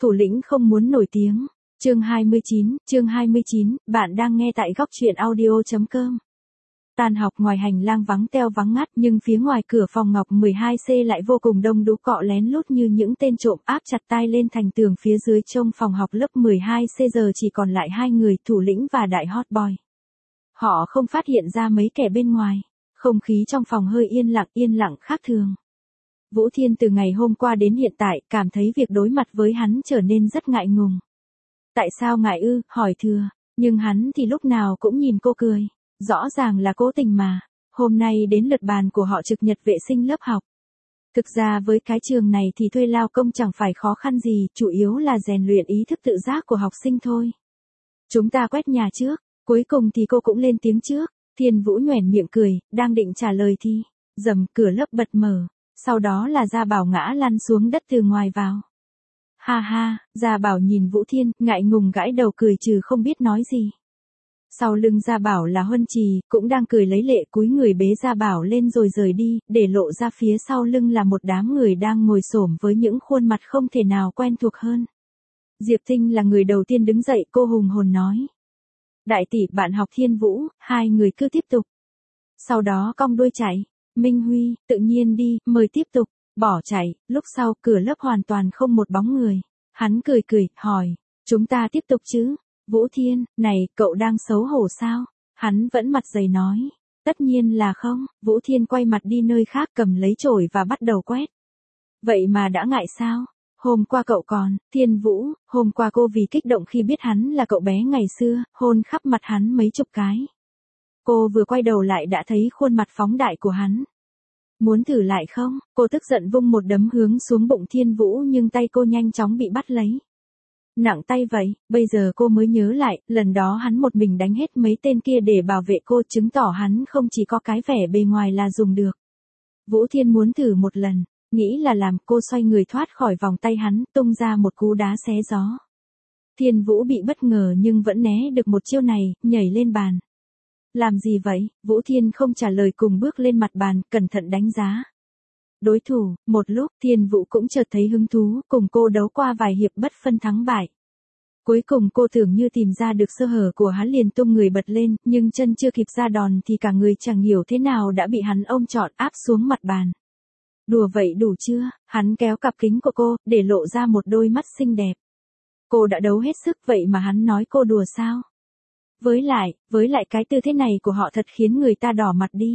Thủ lĩnh không muốn nổi tiếng. Chương 29, bạn đang nghe tại góc truyện audio.com. Tan học ngoài hành lang vắng teo vắng ngắt nhưng phía ngoài cửa phòng Ngọc 12C lại vô cùng đông đúc cọ lén lút như những tên trộm áp chặt tai lên thành tường phía dưới trong phòng học lớp 12C giờ chỉ còn lại hai người thủ lĩnh và đại hot boy. Họ không phát hiện ra mấy kẻ bên ngoài, không khí trong phòng hơi yên lặng khác thường. Vũ Thiên từ ngày hôm qua đến hiện tại cảm thấy việc đối mặt với hắn trở nên rất ngại ngùng. Tại sao ngại ư, hỏi thừa, nhưng hắn thì lúc nào cũng nhìn cô cười. Rõ ràng là cố tình mà. Hôm nay đến lượt bàn của họ trực nhật vệ sinh lớp học. Thực ra với cái trường này thì thuê lao công chẳng phải khó khăn gì, chủ yếu là rèn luyện ý thức tự giác của học sinh thôi. Chúng ta quét nhà trước, cuối cùng thì cô cũng lên tiếng trước. Thiên Vũ nhoẻn miệng cười, đang định trả lời thì rầm cửa lớp bật mở, sau đó là Gia Bảo ngã lăn xuống đất từ ngoài vào. Ha ha, Gia Bảo nhìn Vũ Thiên, ngại ngùng gãi đầu cười trừ không biết nói gì. Sau lưng Gia Bảo là Huân Trì, cũng đang cười lấy lệ cúi người bế Gia Bảo lên rồi rời đi, để lộ ra phía sau lưng là một đám người đang ngồi xổm với những khuôn mặt không thể nào quen thuộc hơn. Diệp Tinh là người đầu tiên đứng dậy, cô hùng hồn nói. Đại tỷ, bạn học Thiên Vũ, hai người cứ tiếp tục. Sau đó cong đuôi chạy. Minh Huy, tự nhiên đi, mời tiếp tục. Bỏ chạy, lúc sau cửa lớp hoàn toàn không một bóng người. Hắn cười, hỏi, chúng ta tiếp tục chứ? Vũ Thiên, này, cậu đang xấu hổ sao? Hắn vẫn mặt dày nói. Tất nhiên là không. Vũ Thiên quay mặt đi nơi khác cầm lấy chổi và bắt đầu quét. Vậy mà đã ngại sao? Hôm qua cậu còn, Thiên Vũ, hôm qua cô vì kích động khi biết hắn là cậu bé ngày xưa, hôn khắp mặt hắn mấy chục cái. Cô vừa quay đầu lại đã thấy khuôn mặt phóng đại của hắn. Muốn thử lại không? Cô tức giận vung một đấm hướng xuống bụng Thiên Vũ nhưng tay cô nhanh chóng bị bắt lấy. Nặng tay vậy, bây giờ cô mới nhớ lại, lần đó hắn một mình đánh hết mấy tên kia để bảo vệ cô, chứng tỏ hắn không chỉ có cái vẻ bề ngoài là dùng được. Vũ Thiên muốn thử một lần, nghĩ là làm, cô xoay người thoát khỏi vòng tay hắn, tung ra một cú đá xé gió. Thiên Vũ bị bất ngờ nhưng vẫn né được một chiêu này, nhảy lên bàn. Làm gì vậy? Vũ Thiên không trả lời cùng bước lên mặt bàn, cẩn thận đánh giá đối thủ. Một lúc Thiên Vũ cũng chợt thấy hứng thú, cùng cô đấu qua vài hiệp bất phân thắng bại. Cuối cùng cô tưởng như tìm ra được sơ hở của hắn liền tung người bật lên, nhưng chân chưa kịp ra đòn thì cả người chẳng hiểu thế nào đã bị hắn ôm trọn áp xuống mặt bàn. Đùa vậy đủ chưa? Hắn kéo cặp kính của cô, để lộ ra một đôi mắt xinh đẹp. Cô đã đấu hết sức vậy mà hắn nói cô đùa sao? Với lại cái tư thế này của họ thật khiến người ta đỏ mặt đi.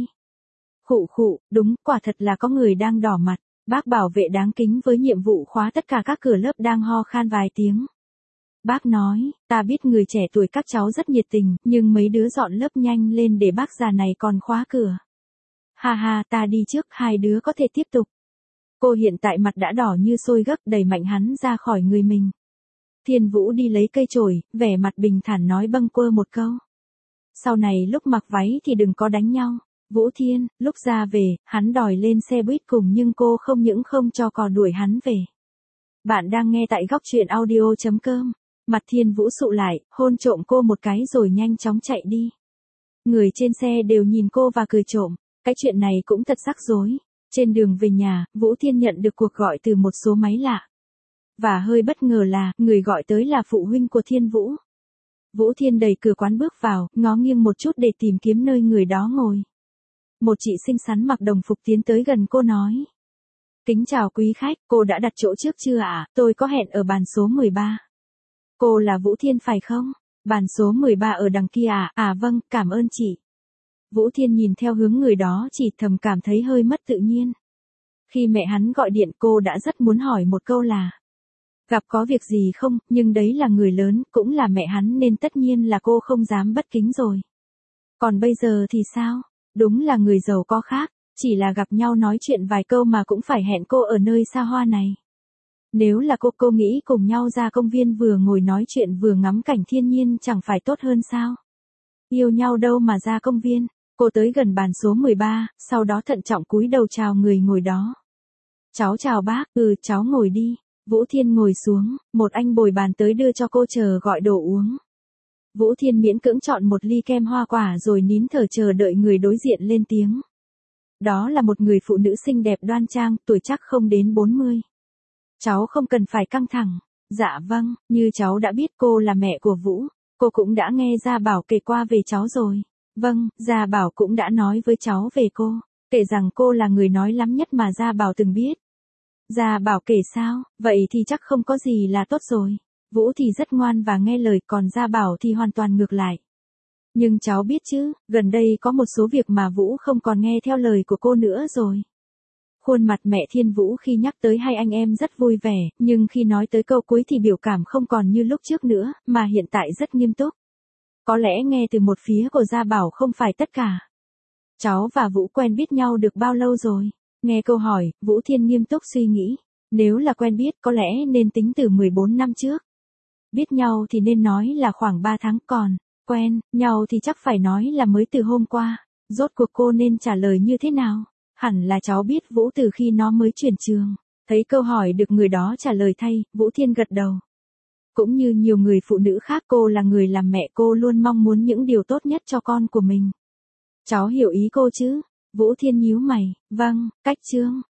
Khụ, đúng, quả thật là có người đang đỏ mặt. Bác bảo vệ đáng kính với nhiệm vụ khóa tất cả các cửa lớp đang ho khan vài tiếng. Bác nói, ta biết người trẻ tuổi các cháu rất nhiệt tình, nhưng mấy đứa dọn lớp nhanh lên để bác già này còn khóa cửa. Ha ha, ta đi trước, hai đứa có thể tiếp tục. Cô hiện tại mặt đã đỏ như sôi gấc, đẩy mạnh hắn ra khỏi người mình. Thiên Vũ đi lấy cây chổi, vẻ mặt bình thản nói bâng quơ một câu. Sau này lúc mặc váy thì đừng có đánh nhau. Vũ Thiên, lúc ra về, hắn đòi lên xe buýt cùng nhưng cô không những không cho cò đuổi hắn về. Bạn đang nghe tại góc truyện audio.com. Mặt Thiên Vũ sụ lại, hôn trộm cô một cái rồi nhanh chóng chạy đi. Người trên xe đều nhìn cô và cười trộm. Cái chuyện này cũng thật rắc rối. Trên đường về nhà, Vũ Thiên nhận được cuộc gọi từ một số máy lạ. Và hơi bất ngờ là, người gọi tới là phụ huynh của Thiên Vũ. Vũ Thiên đẩy cửa quán bước vào, ngó nghiêng một chút để tìm kiếm nơi người đó ngồi. Một chị xinh xắn mặc đồng phục tiến tới gần cô nói. Kính chào quý khách, cô đã đặt chỗ trước chưa ạ? Tôi có hẹn ở bàn số 13. Cô là Vũ Thiên phải không? Bàn số 13 ở đằng kia à? À vâng, cảm ơn chị. Vũ Thiên nhìn theo hướng người đó chỉ thầm cảm thấy hơi mất tự nhiên. Khi mẹ hắn gọi điện cô đã rất muốn hỏi một câu là. Gặp có việc gì không, nhưng đấy là người lớn, cũng là mẹ hắn nên tất nhiên là cô không dám bất kính rồi. Còn bây giờ thì sao? Đúng là người giàu có khác, chỉ là gặp nhau nói chuyện vài câu mà cũng phải hẹn cô ở nơi xa hoa này. Nếu là cô nghĩ cùng nhau ra công viên vừa ngồi nói chuyện vừa ngắm cảnh thiên nhiên chẳng phải tốt hơn sao? Yêu nhau đâu mà ra công viên. Cô tới gần bàn số 13, sau đó thận trọng cúi đầu chào người ngồi đó. Cháu chào bác, cháu ngồi đi. Vũ Thiên ngồi xuống, một anh bồi bàn tới đưa cho cô chờ gọi đồ uống. Vũ Thiên miễn cưỡng chọn một ly kem hoa quả rồi nín thở chờ đợi người đối diện lên tiếng. Đó là một người phụ nữ xinh đẹp đoan trang, tuổi chắc không đến 40. Cháu không cần phải căng thẳng. Dạ vâng, như cháu đã biết cô là mẹ của Vũ, cô cũng đã nghe Gia Bảo kể qua về cháu rồi. Vâng, Gia Bảo cũng đã nói với cháu về cô, kể rằng cô là người nói lắm nhất mà Gia Bảo từng biết. Gia Bảo kể sao, vậy thì chắc không có gì là tốt rồi. Vũ thì rất ngoan và nghe lời, còn Gia Bảo thì hoàn toàn ngược lại. Nhưng cháu biết chứ, gần đây có một số việc mà Vũ không còn nghe theo lời của cô nữa rồi. Khuôn mặt mẹ Thiên Vũ khi nhắc tới hai anh em rất vui vẻ, nhưng khi nói tới câu cuối thì biểu cảm không còn như lúc trước nữa, mà hiện tại rất nghiêm túc. Có lẽ nghe từ một phía của Gia Bảo không phải tất cả. Cháu và Vũ quen biết nhau được bao lâu rồi? Nghe câu hỏi, Vũ Thiên nghiêm túc suy nghĩ. Nếu là quen biết có lẽ nên tính từ 14 năm trước. Biết nhau thì nên nói là khoảng 3 tháng, còn quen nhau thì chắc phải nói là mới từ hôm qua. Rốt cuộc cô nên trả lời như thế nào? Hẳn là cháu biết Vũ từ khi nó mới chuyển trường. Thấy câu hỏi được người đó trả lời thay, Vũ Thiên gật đầu. Cũng như nhiều người phụ nữ khác, cô là người làm mẹ, cô luôn mong muốn những điều tốt nhất cho con của mình. Cháu hiểu ý cô chứ? Vũ Thiên nhíu mày, vâng, cách chương.